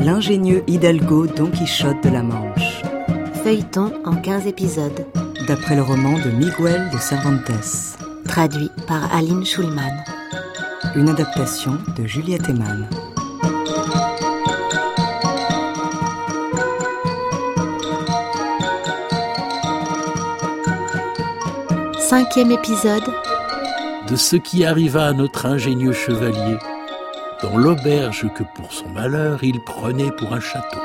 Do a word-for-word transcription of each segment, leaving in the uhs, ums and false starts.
L'ingénieux Hidalgo Don Quichotte de la Manche. Feuilleton en quinze épisodes. D'après le roman de Miguel de Cervantes. Traduit par Aline Schulman. Une adaptation de Juliette Eman. Cinquième épisode. De ce qui arriva à notre ingénieux chevalier, dans l'auberge que pour son malheur il prenait pour un château.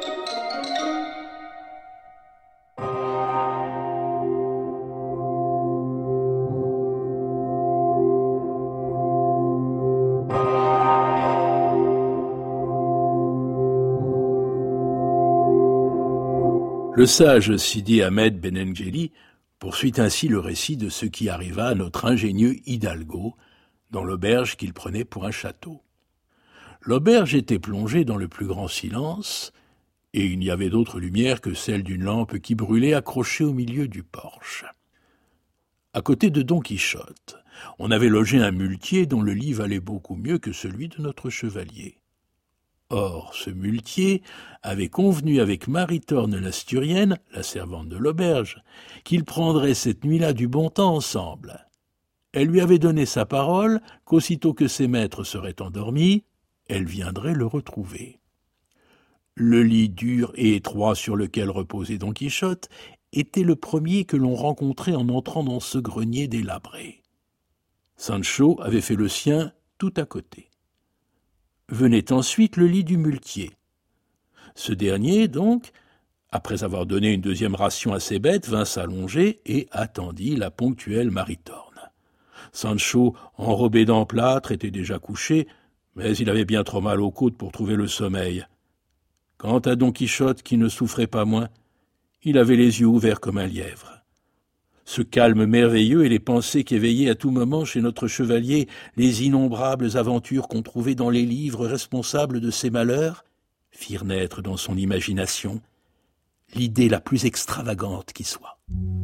Le sage Sidi Ahmed Benengeli poursuit ainsi le récit de ce qui arriva à notre ingénieux Hidalgo dans l'auberge qu'il prenait pour un château. L'auberge était plongée dans le plus grand silence, et il n'y avait d'autre lumière que celle d'une lampe qui brûlait accrochée au milieu du porche. À côté de Don Quichotte, on avait logé un muletier dont le lit valait beaucoup mieux que celui de notre chevalier. Or, ce muletier avait convenu avec Maritorne l'Asturienne, la servante de l'auberge, qu'ils prendraient cette nuit-là du bon temps ensemble. Elle lui avait donné sa parole qu'aussitôt que ses maîtres seraient endormis, elle viendrait le retrouver. Le lit dur et étroit sur lequel reposait Don Quichotte était le premier que l'on rencontrait en entrant dans ce grenier délabré. Sancho avait fait le sien tout à côté. Venait ensuite le lit du muletier. Ce dernier, donc, après avoir donné une deuxième ration à ses bêtes, vint s'allonger et attendit la ponctuelle Maritorne. Sancho, enrobé d'emplâtre, était déjà couché, mais il avait bien trop mal aux côtes pour trouver le sommeil. Quant à Don Quichotte, qui ne souffrait pas moins, il avait les yeux ouverts comme un lièvre. Ce calme merveilleux et les pensées qu'éveillaient à tout moment chez notre chevalier les innombrables aventures qu'on trouvait dans les livres responsables de ses malheurs firent naître dans son imagination l'idée la plus extravagante qui soit.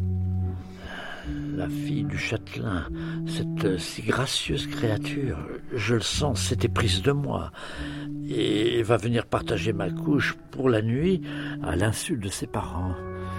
La fille du châtelain, cette si gracieuse créature, je le sens, s'était prise de moi et va venir partager ma couche pour la nuit à l'insu de ses parents.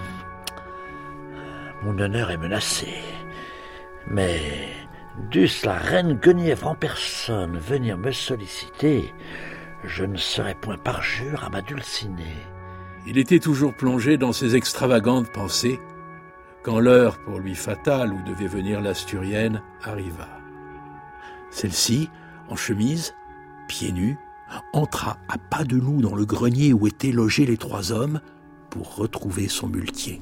Mon honneur est menacé, mais dût-ce la reine Guenièvre en personne venir me solliciter, je ne serai point parjure à ma dulcinée. Il était toujours plongé dans ses extravagantes pensées, quand l'heure pour lui fatale où devait venir l'Asturienne arriva. Celle-ci, en chemise, pieds nus, entra à pas de loup dans le grenier où étaient logés les trois hommes pour retrouver son muletier.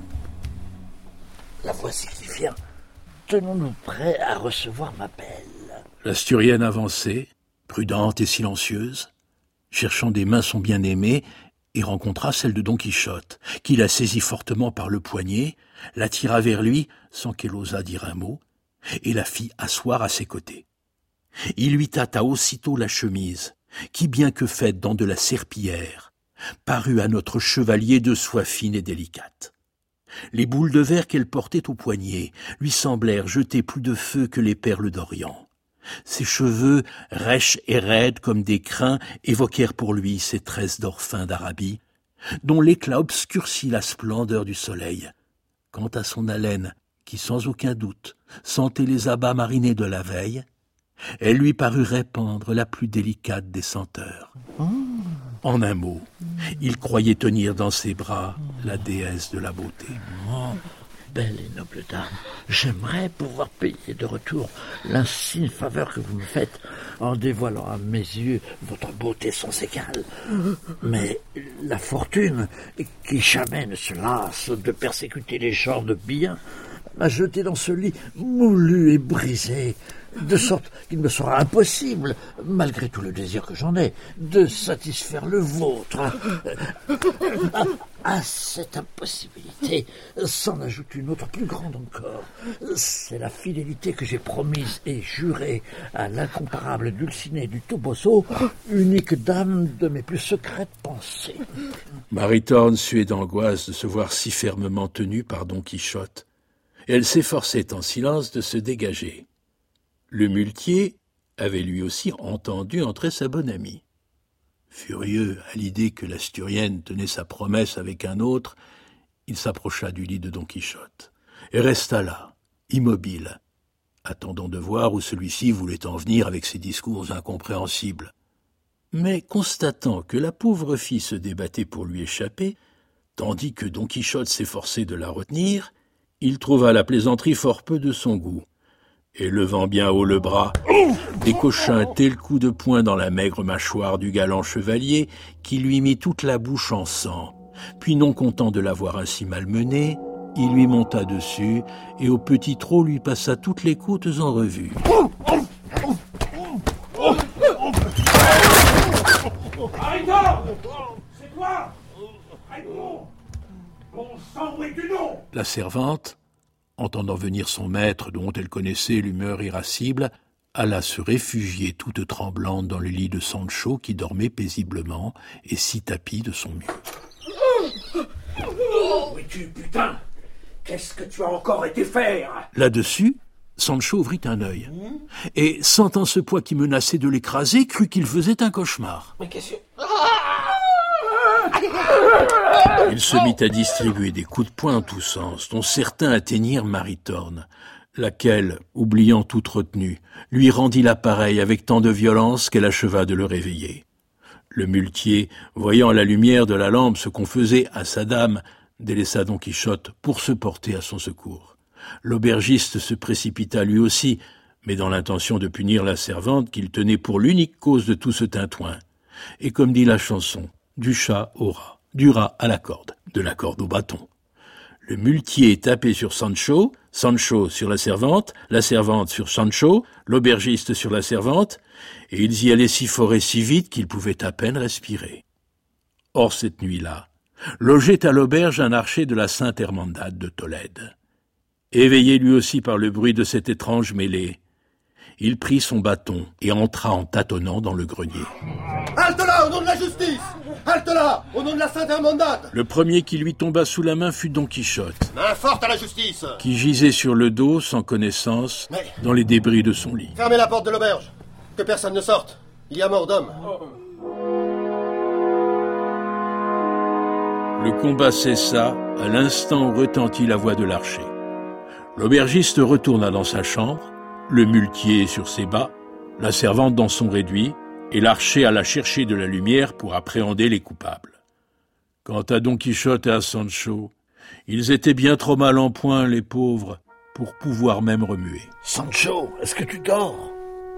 La voici qui vient. Tenons-nous prêts à recevoir ma belle. L'Asturienne avançait, prudente et silencieuse, cherchant des mains son bien-aimé, et rencontra celle de Don Quichotte, qui la saisit fortement par le poignet, la tira vers lui sans qu'elle osât dire un mot, et la fit asseoir à ses côtés. Il lui tâta aussitôt la chemise, qui, bien que faite dans de la serpillière, parut à notre chevalier de soie fine et délicate. Les boules de verre qu'elle portait au poignet lui semblèrent jeter plus de feu que les perles d'Orient. Ses cheveux, rêches et raides comme des crins, évoquèrent pour lui ces tresses d'or fin d'Arabie, dont l'éclat obscurcit la splendeur du soleil. Quant à son haleine, qui sans aucun doute sentait les abats marinés de la veille, elle lui parut répandre la plus délicate des senteurs. En un mot, il croyait tenir dans ses bras la déesse de la beauté. Oh, belle et noble dame, j'aimerais pouvoir payer de retour l'insigne faveur que vous me faites en dévoilant à mes yeux votre beauté sans égale. Mais la fortune, qui jamais ne se lasse de persécuter les gens de bien, m'a jeté dans ce lit moulu et brisé, de sorte qu'il me sera impossible, malgré tout le désir que j'en ai, de satisfaire le vôtre. À, à cette impossibilité s'en ajoute une autre plus grande encore. C'est la fidélité que j'ai promise et jurée à l'incomparable Dulcinée du Toboso, unique dame de mes plus secrètes pensées. Maritorne suait d'angoisse de se voir si fermement tenue par Don Quichotte, et elle s'efforçait en silence de se dégager. Le muletier avait lui aussi entendu entrer sa bonne amie. Furieux à l'idée que l'Asturienne tenait sa promesse avec un autre, il s'approcha du lit de Don Quichotte et resta là, immobile, attendant de voir où celui-ci voulait en venir avec ses discours incompréhensibles. Mais constatant que la pauvre fille se débattait pour lui échapper, tandis que Don Quichotte s'efforçait de la retenir, il trouva la plaisanterie fort peu de son goût, et levant bien haut le bras, décocha un tel coup de poing dans la maigre mâchoire du galant chevalier qui lui mit toute la bouche en sang. Puis, non content de l'avoir ainsi malmené, il lui monta dessus et au petit trot lui passa toutes les côtes en revue. Arrête-toi! C'est toi! Arrête-toi! Bon sang, où es-tu donc? La servante, entendant venir son maître dont elle connaissait l'humeur irascible, alla se réfugier toute tremblante dans le lit de Sancho qui dormait paisiblement et si tapi de son mieux. Où es-tu, putain? Qu'est-ce que tu as encore été faire? Là-dessus, Sancho ouvrit un œil, et, sentant ce poids qui menaçait de l'écraser, crut qu'il faisait un cauchemar. Mais qu'est-ce que... Il se mit à distribuer des coups de poing en tous sens, dont certains atteignirent Maritorne, laquelle, oubliant toute retenue, lui rendit l'appareil avec tant de violence qu'elle acheva de le réveiller. Le muletier, voyant à la lumière de la lampe ce qu'on faisait à sa dame, délaissa Don Quichotte pour se porter à son secours. L'aubergiste se précipita lui aussi, mais dans l'intention de punir la servante qu'il tenait pour l'unique cause de tout ce tintouin. Et comme dit la chanson, du chat au rat, du rat à la corde, de la corde au bâton. Le muletier tapait sur Sancho, Sancho sur la servante, la servante sur Sancho, l'aubergiste sur la servante, et ils y allaient si fort et si vite qu'ils pouvaient à peine respirer. Or, cette nuit-là, logeait à l'auberge un archer de la Sainte Hermandade de Tolède. Éveillé lui aussi par le bruit de cette étrange mêlée, il prit son bâton et entra en tâtonnant dans le grenier. « Halte là, au nom de la justice! Halte là, au nom de la Sainte Hermandade !» Le premier qui lui tomba sous la main fut Don Quichotte, Main forte à la justice! qui gisait sur le dos, sans connaissance, Mais... dans les débris de son lit. Fermez la porte de l'auberge, que personne ne sorte. Il y a mort d'homme. Le combat cessa à l'instant où retentit la voix de l'archer. L'aubergiste retourna dans sa chambre, le muletier sur ses bas, la servante dans son réduit, et l'archer alla chercher de la lumière pour appréhender les coupables. Quant à Don Quichotte et à Sancho, ils étaient bien trop mal en point, les pauvres, pour pouvoir même remuer. Sancho, est-ce que tu dors?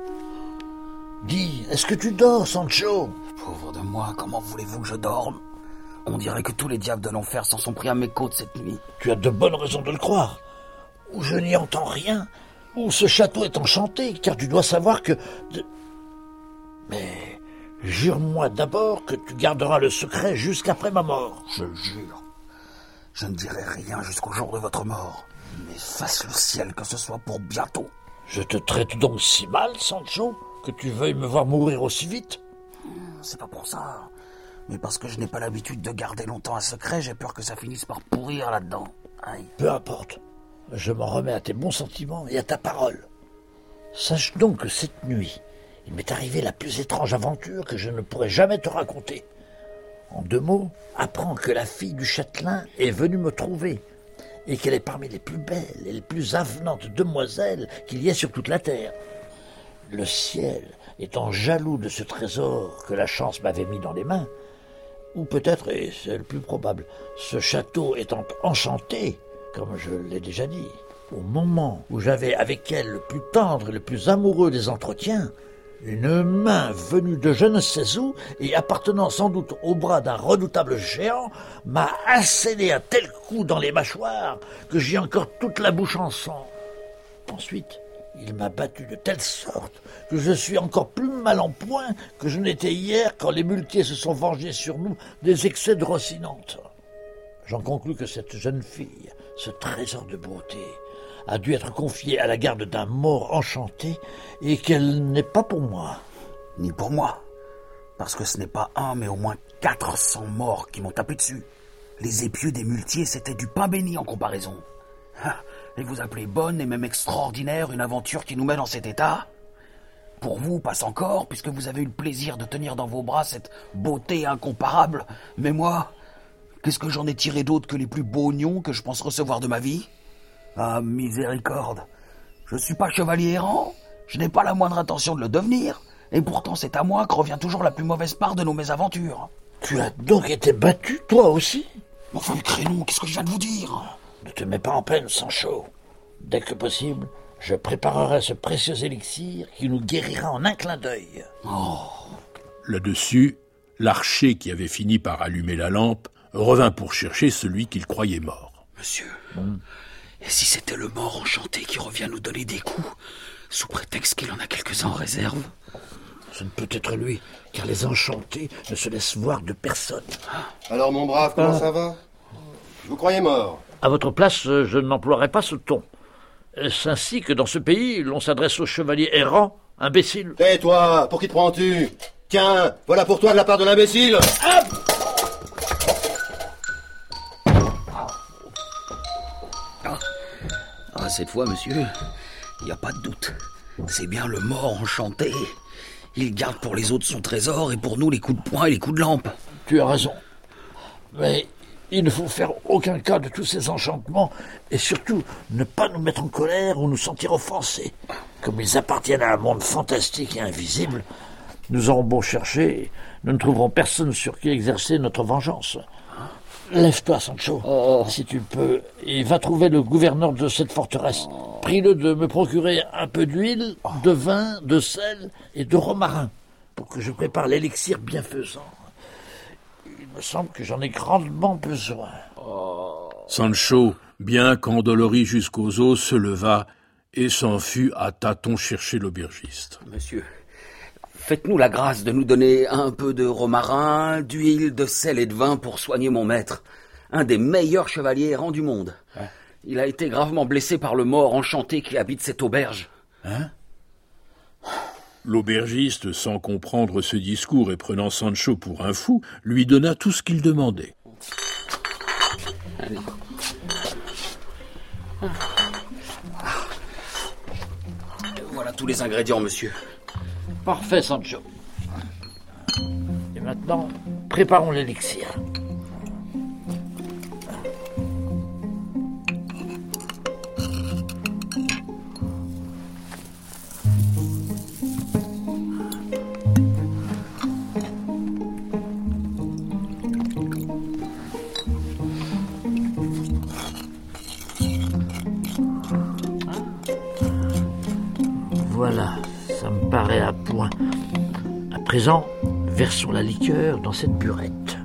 Dis, est-ce que tu dors, Sancho? Pauvre de moi, comment voulez-vous que je dorme? On dirait que tous les diables de l'enfer s'en sont pris à mes côtes cette nuit. Tu as de bonnes raisons de le croire. Ou je n'y entends rien, ou ce château est enchanté, car tu dois savoir que... De... Mais jure-moi d'abord que tu garderas le secret jusqu'après ma mort. Je jure. Je ne dirai rien jusqu'au jour de votre mort. Mais fasse le ciel que ce soit pour bientôt. Je te traite donc si mal, Sancho, que tu veuilles me voir mourir aussi vite? C'est pas pour ça. Mais parce que je n'ai pas l'habitude de garder longtemps un secret, j'ai peur que ça finisse par pourrir là-dedans. Aïe. Peu importe. Je m'en remets à tes bons sentiments et à ta parole. Sache donc que cette nuit, il m'est arrivé la plus étrange aventure que je ne pourrais jamais te raconter. En deux mots, apprends que la fille du châtelain est venue me trouver et qu'elle est parmi les plus belles et les plus avenantes demoiselles qu'il y ait sur toute la terre. Le ciel étant jaloux de ce trésor que la chance m'avait mis dans les mains, ou peut-être, et c'est le plus probable, ce château étant enchanté, comme je l'ai déjà dit, au moment où j'avais avec elle le plus tendre et le plus amoureux des entretiens, une main venue de je ne sais où et appartenant sans doute au bras d'un redoutable géant m'a asséné un tel coup dans les mâchoires que j'ai encore toute la bouche en sang. Ensuite, il m'a battu de telle sorte que je suis encore plus mal en point que je n'étais hier quand les muletiers se sont vengés sur nous des excès de Rocinante. J'en conclus que cette jeune fille, ce trésor de beauté, a dû être confiée à la garde d'un mort enchanté et qu'elle n'est pas pour moi. Ni pour moi. Parce que ce n'est pas un, mais au moins quatre cents morts qui m'ont tapé dessus. Les épieux des muletiers, c'était du pain béni en comparaison. Et vous appelez bonne et même extraordinaire une aventure qui nous met dans cet état? Pour vous, passe encore, puisque vous avez eu le plaisir de tenir dans vos bras cette beauté incomparable. Mais moi, qu'est-ce que j'en ai tiré d'autre que les plus beaux oignons que je pense recevoir de ma vie? Ah, miséricorde. Je suis pas chevalier errant, je n'ai pas la moindre intention de le devenir, et pourtant c'est à moi que revient toujours la plus mauvaise part de nos mésaventures. Tu as donc été battu, toi aussi? Enfin, le crénon, qu'est-ce que je viens de vous dire? Ne te mets pas en peine, Sancho. Dès que possible, je préparerai ce précieux élixir qui nous guérira en un clin d'œil. Oh. Là-dessus, l'archer qui avait fini par allumer la lampe revint pour chercher celui qu'il croyait mort. Monsieur, hum. Et si c'était le mort enchanté qui revient nous donner des coups, sous prétexte qu'il en a quelques-uns en réserve? Ce ne peut être lui, car les enchantés ne se laissent voir de personne. Alors, mon brave, comment ah. ça va? Je vous croyais mort. À votre place, je n'emploierai pas ce ton. Est-ce ainsi que dans ce pays, l'on s'adresse aux chevaliers errants, imbéciles? Tais-toi, pour qui te prends-tu? Tiens, voilà pour toi de la part de l'imbécile. Ah Ah, cette fois, monsieur, il n'y a pas de doute. C'est bien le mort enchanté. Il garde pour les autres son trésor et pour nous les coups de poing et les coups de lampe. Tu as raison. Mais il ne faut faire aucun cas de tous ces enchantements et surtout ne pas nous mettre en colère ou nous sentir offensés. Comme ils appartiennent à un monde fantastique et invisible, nous aurons beau chercher, nous ne trouverons personne sur qui exercer notre vengeance. Lève-toi, Sancho, oh. si tu le peux, et va trouver le gouverneur de cette forteresse. Oh. Prie-le de me procurer un peu d'huile, oh. de vin, de sel et de romarin, pour que je prépare l'élixir bienfaisant. Il me semble que j'en ai grandement besoin. Oh. Sancho, bien qu'endolori jusqu'aux os, se leva et s'en fut à tâtons chercher l'aubergiste. Monsieur, faites-nous la grâce de nous donner un peu de romarin, d'huile, de sel et de vin pour soigner mon maître, un des meilleurs chevaliers errants du monde. Ouais. Il a été gravement blessé par le mort enchanté qui habite cette auberge. Hein? L'aubergiste, sans comprendre ce discours et prenant Sancho pour un fou, lui donna tout ce qu'il demandait. Allez. Voilà tous les ingrédients, monsieur. Parfait, Sancho. Et maintenant, préparons l'élixir. Voilà, ça me paraît à point. À présent, versons la liqueur dans cette burette.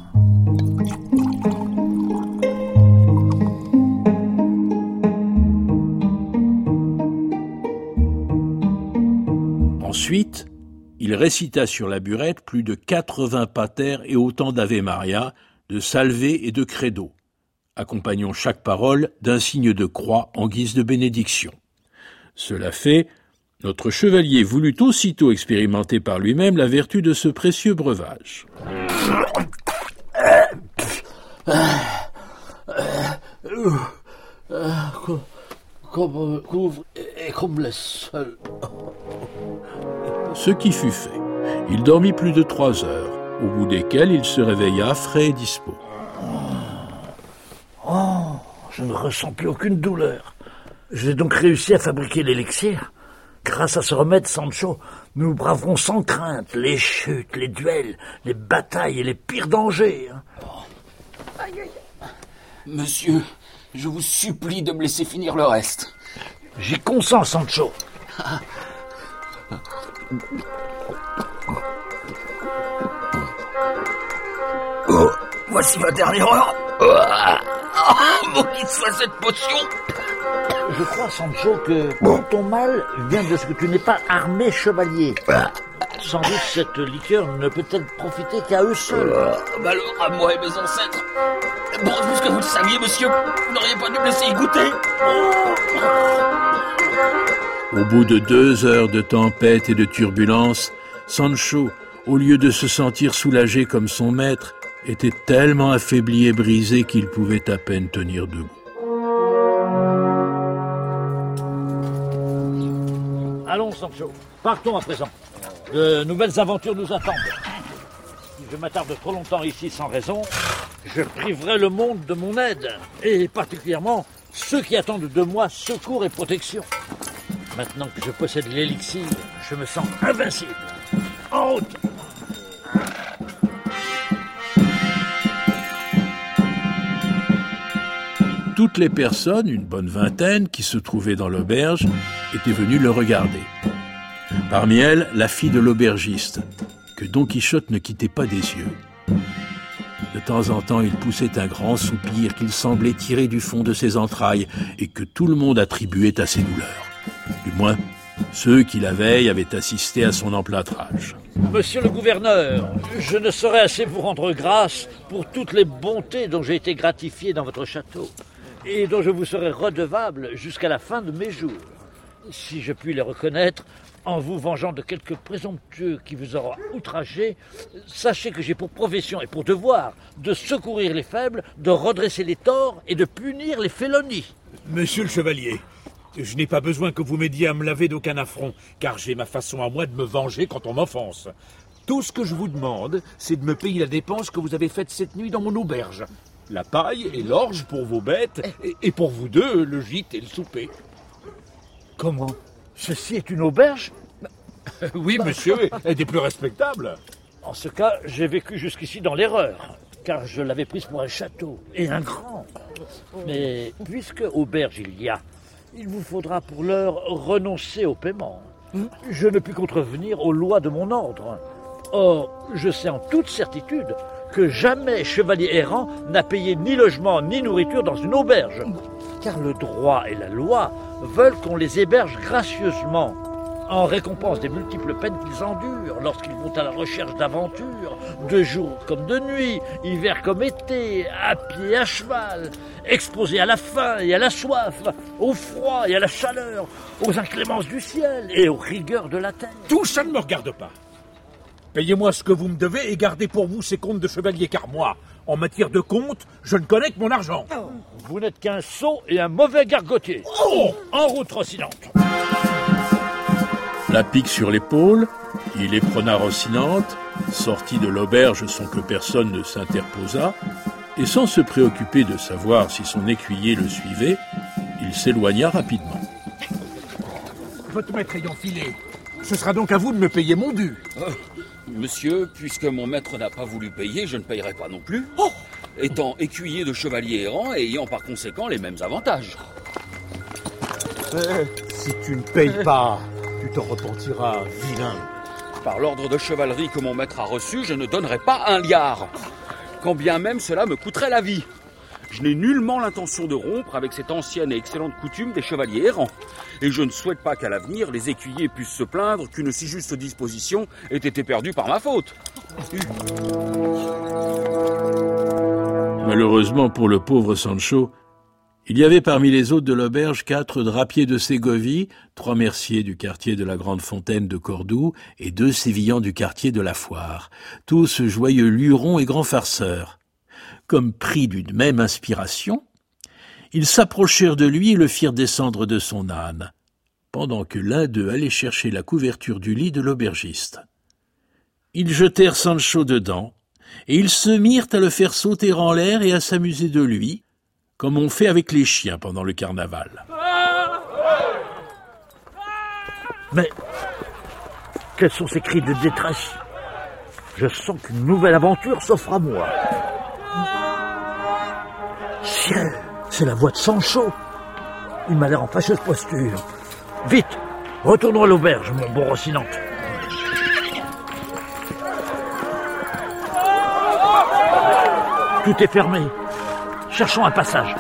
Ensuite, il récita sur la burette plus de quatre-vingts pater et autant d'Ave Maria, de salvés et de credo, accompagnant chaque parole d'un signe de croix en guise de bénédiction. Cela fait, notre chevalier voulut aussitôt expérimenter par lui-même la vertu de ce précieux breuvage. Comme couvre et comme laisse seul. Ce qui fut fait. Il dormit plus de trois heures, au bout desquelles il se réveilla frais et dispos. Oh, je ne ressens plus aucune douleur. J'ai donc réussi à fabriquer l'élixir. Grâce à ce remède, Sancho, nous braverons sans crainte les chutes, les duels, les batailles et les pires dangers. Oh. Aïe, aïe. Monsieur, je vous supplie de me laisser finir le reste. J'y consens, Sancho. Oh, voici ma dernière heure. Oh, maudite soit cette potion. Je crois, Sancho, que tout ton mal vient de ce que tu n'es pas armé chevalier. Sans doute cette liqueur ne peut-elle profiter qu'à eux seuls. Alors, à moi et mes ancêtres. Bon, puisque vous le saviez, monsieur, vous n'auriez pas dû me laisser y goûter. Au bout de deux heures de tempête et de turbulence, Sancho, au lieu de se sentir soulagé comme son maître, était tellement affaibli et brisé qu'il pouvait à peine tenir debout. Allons, Sancho, partons à présent. De nouvelles aventures nous attendent. Si je m'attarde trop longtemps ici sans raison, je priverai le monde de mon aide, et particulièrement ceux qui attendent de moi secours et protection. Maintenant que je possède l'élixir, je me sens invincible. En route! Toutes les personnes, une bonne vingtaine, qui se trouvaient dans l'auberge, étaient venues le regarder. Parmi elles, la fille de l'aubergiste, que Don Quichotte ne quittait pas des yeux. De temps en temps, il poussait un grand soupir qu'il semblait tirer du fond de ses entrailles et que tout le monde attribuait à ses douleurs. Du moins, ceux qui la veille avaient assisté à son emplâtrage. Monsieur le gouverneur, je ne saurais assez vous rendre grâce pour toutes les bontés dont j'ai été gratifié dans votre château et dont je vous serai redevable jusqu'à la fin de mes jours. Si je puis les reconnaître, en vous vengeant de quelques présomptueux qui vous aura outragé, sachez que j'ai pour profession et pour devoir de secourir les faibles, de redresser les torts et de punir les félonies. Monsieur le chevalier, je n'ai pas besoin que vous m'aidiez à me laver d'aucun affront, car j'ai ma façon à moi de me venger quand on m'offense. Tout ce que je vous demande, c'est de me payer la dépense que vous avez faite cette nuit dans mon auberge. La paille et l'orge pour vos bêtes, et, et pour vous deux, le gîte et le souper. Comment ? Ceci est une auberge ? Oui, monsieur, et des plus respectables. En ce cas, j'ai vécu jusqu'ici dans l'erreur, car je l'avais prise pour un château, et un grand. Mais puisque auberge il y a, il vous faudra pour l'heure renoncer au paiement. Je ne puis contrevenir aux lois de mon ordre. Or, je sais en toute certitude que jamais chevalier errant n'a payé ni logement ni nourriture dans une auberge. Car le droit et la loi veulent qu'on les héberge gracieusement, en récompense des multiples peines qu'ils endurent lorsqu'ils vont à la recherche d'aventures, de jour comme de nuit, hiver comme été, à pied et à cheval, exposés à la faim et à la soif, au froid et à la chaleur, aux inclémences du ciel et aux rigueurs de la terre. Tout ça ne me regarde pas. Payez-moi ce que vous me devez et gardez pour vous ces comptes de chevalier, car moi, en matière de comptes, je ne connais que mon argent. Vous n'êtes qu'un sot et un mauvais gargotier. Oh ! En route, Rocinante. La pique sur l'épaule, il éperonna Rocinante, sortit de l'auberge sans que personne ne s'interposât, et sans se préoccuper de savoir si son écuyer le suivait, il s'éloigna rapidement. Votre maître ayant filé, ce sera donc à vous de me payer mon dû. Euh, monsieur, puisque mon maître n'a pas voulu payer, je ne payerai pas non plus, oh étant écuyer de chevalier errant et ayant par conséquent les mêmes avantages. Euh, si tu ne payes pas, tu t'en repentiras, vilain. Par l'ordre de chevalerie que mon maître a reçu, je ne donnerai pas un liard, quand bien même cela me coûterait la vie. Je n'ai nullement l'intention de rompre avec cette ancienne et excellente coutume des chevaliers errants. Et je ne souhaite pas qu'à l'avenir, les écuyers puissent se plaindre qu'une si juste disposition ait été perdue par ma faute. Malheureusement pour le pauvre Sancho, il y avait parmi les hôtes de l'auberge quatre drapiers de Ségovie, trois merciers du quartier de la Grande Fontaine de Cordoue et deux sévillans du quartier de la Foire, tous joyeux lurons et grands farceurs. Comme pris d'une même inspiration, ils s'approchèrent de lui et le firent descendre de son âne, pendant que l'un d'eux allait chercher la couverture du lit de l'aubergiste. Ils jetèrent Sancho dedans, et ils se mirent à le faire sauter en l'air et à s'amuser de lui, comme on fait avec les chiens pendant le carnaval. Mais quels sont ces cris de détresse ? Je sens qu'une nouvelle aventure s'offre à moi. Ciel, c'est la voix de Sancho. Il m'a l'air en fâcheuse posture. Vite, retournons à l'auberge, mon bon Rocinante. Tout est fermé. Cherchons un passage.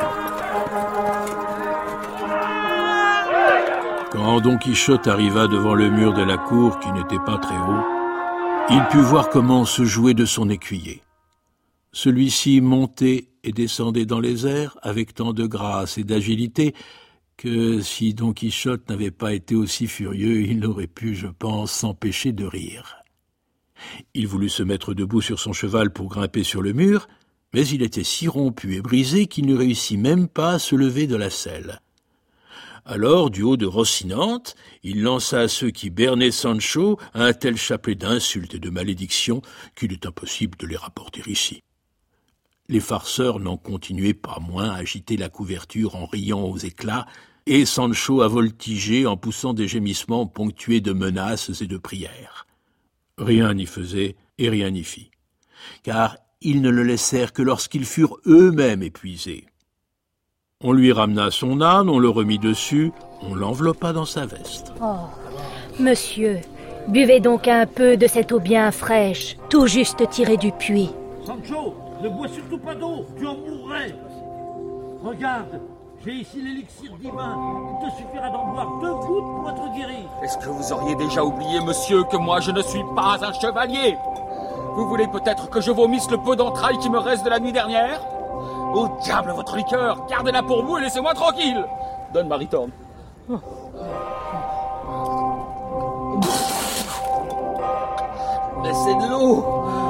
Quand Don Quichotte arriva devant le mur de la cour qui n'était pas très haut, il put voir comment se jouait de son écuyer. Celui-ci montait et descendait dans les airs avec tant de grâce et d'agilité que si Don Quichotte n'avait pas été aussi furieux, il n'aurait pu, je pense, s'empêcher de rire. Il voulut se mettre debout sur son cheval pour grimper sur le mur, mais il était si rompu et brisé qu'il ne réussit même pas à se lever de la selle. Alors, du haut de Rocinante, il lança à ceux qui bernaient Sancho un tel chapelet d'insultes et de malédictions qu'il est impossible de les rapporter ici. Les farceurs n'en continuaient pas moins à agiter la couverture en riant aux éclats, et Sancho a voltigé en poussant des gémissements ponctués de menaces et de prières. Rien n'y faisait et rien n'y fit, car ils ne le laissèrent que lorsqu'ils furent eux-mêmes épuisés. On lui ramena son âne, on le remit dessus, on l'enveloppa dans sa veste. Oh, monsieur, buvez donc un peu de cette eau bien fraîche, tout juste tirée du puits. Sancho, ne bois surtout pas d'eau, tu en mourrais. Regarde, j'ai ici l'élixir divin. Il te suffira d'en boire deux gouttes pour être guéri. Est-ce que vous auriez déjà oublié, monsieur, que moi je ne suis pas un chevalier? Vous voulez peut-être que je vomisse le peu d'entrailles qui me reste de la nuit dernière? Au diable votre liqueur, gardez-la pour vous et laissez-moi tranquille. Donne Maritorne. Mais c'est de l'eau.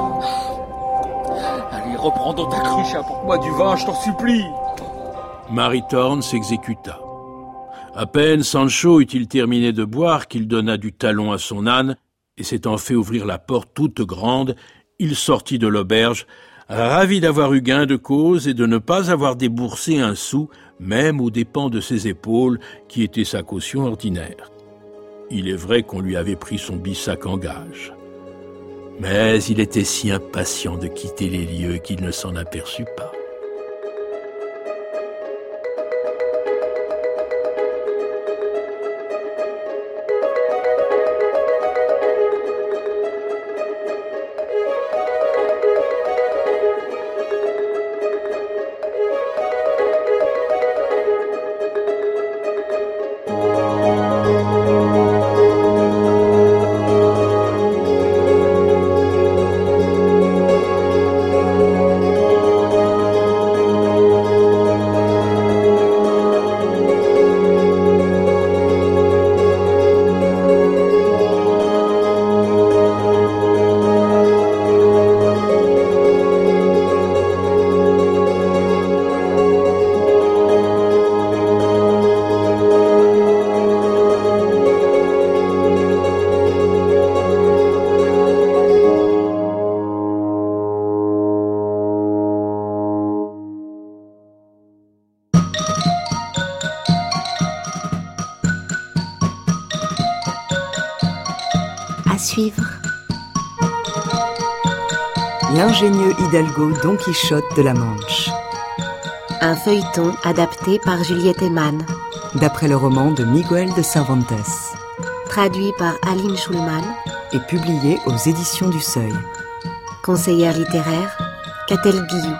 Allez, reprends dans ta cruche, apporte-moi du vin, je t'en supplie. Maritorne s'exécuta. À peine Sancho eut-il terminé de boire qu'il donna du talon à son âne, et s'étant fait ouvrir la porte toute grande, il sortit de l'auberge, ravi d'avoir eu gain de cause et de ne pas avoir déboursé un sou, même aux dépens de ses épaules, qui étaient sa caution ordinaire. Il est vrai qu'on lui avait pris son bissac en gage. Mais il était si impatient de quitter les lieux qu'il ne s'en aperçut pas. À suivre. L'ingénieux Hidalgo Don Quichotte de la Manche. Un feuilleton adapté par Juliette Eman. D'après le roman de Miguel de Cervantes. Traduit par Aline Schulman. Et publié aux éditions du Seuil. Conseillère littéraire, Catel Guillou.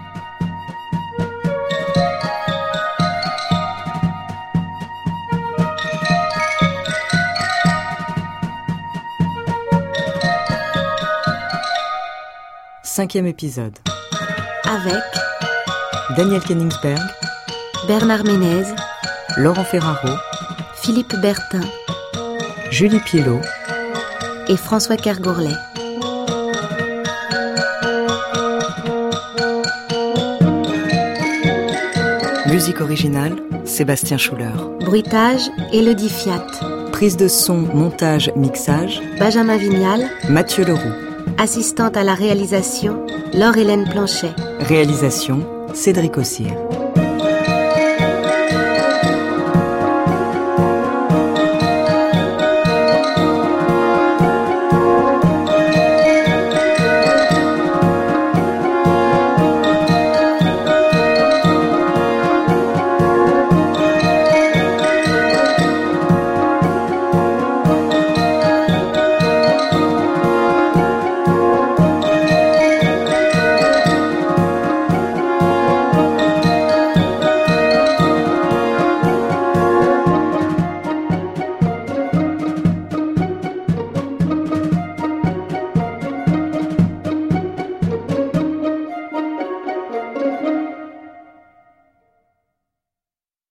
Cinquième épisode. Avec Daniel Kenningsberg, Bernard Ménez, Laurent Ferraro, Philippe Bertin, Julie Pielot et François Kergourlet. Musique originale, Sébastien Schuller. Bruitage, Élodie Fiat. Prise de son, montage, mixage, Benjamin Vignal. Mathieu Leroux. Assistante à la réalisation, Laure-Hélène Planchet. Réalisation, Cédric Ossire.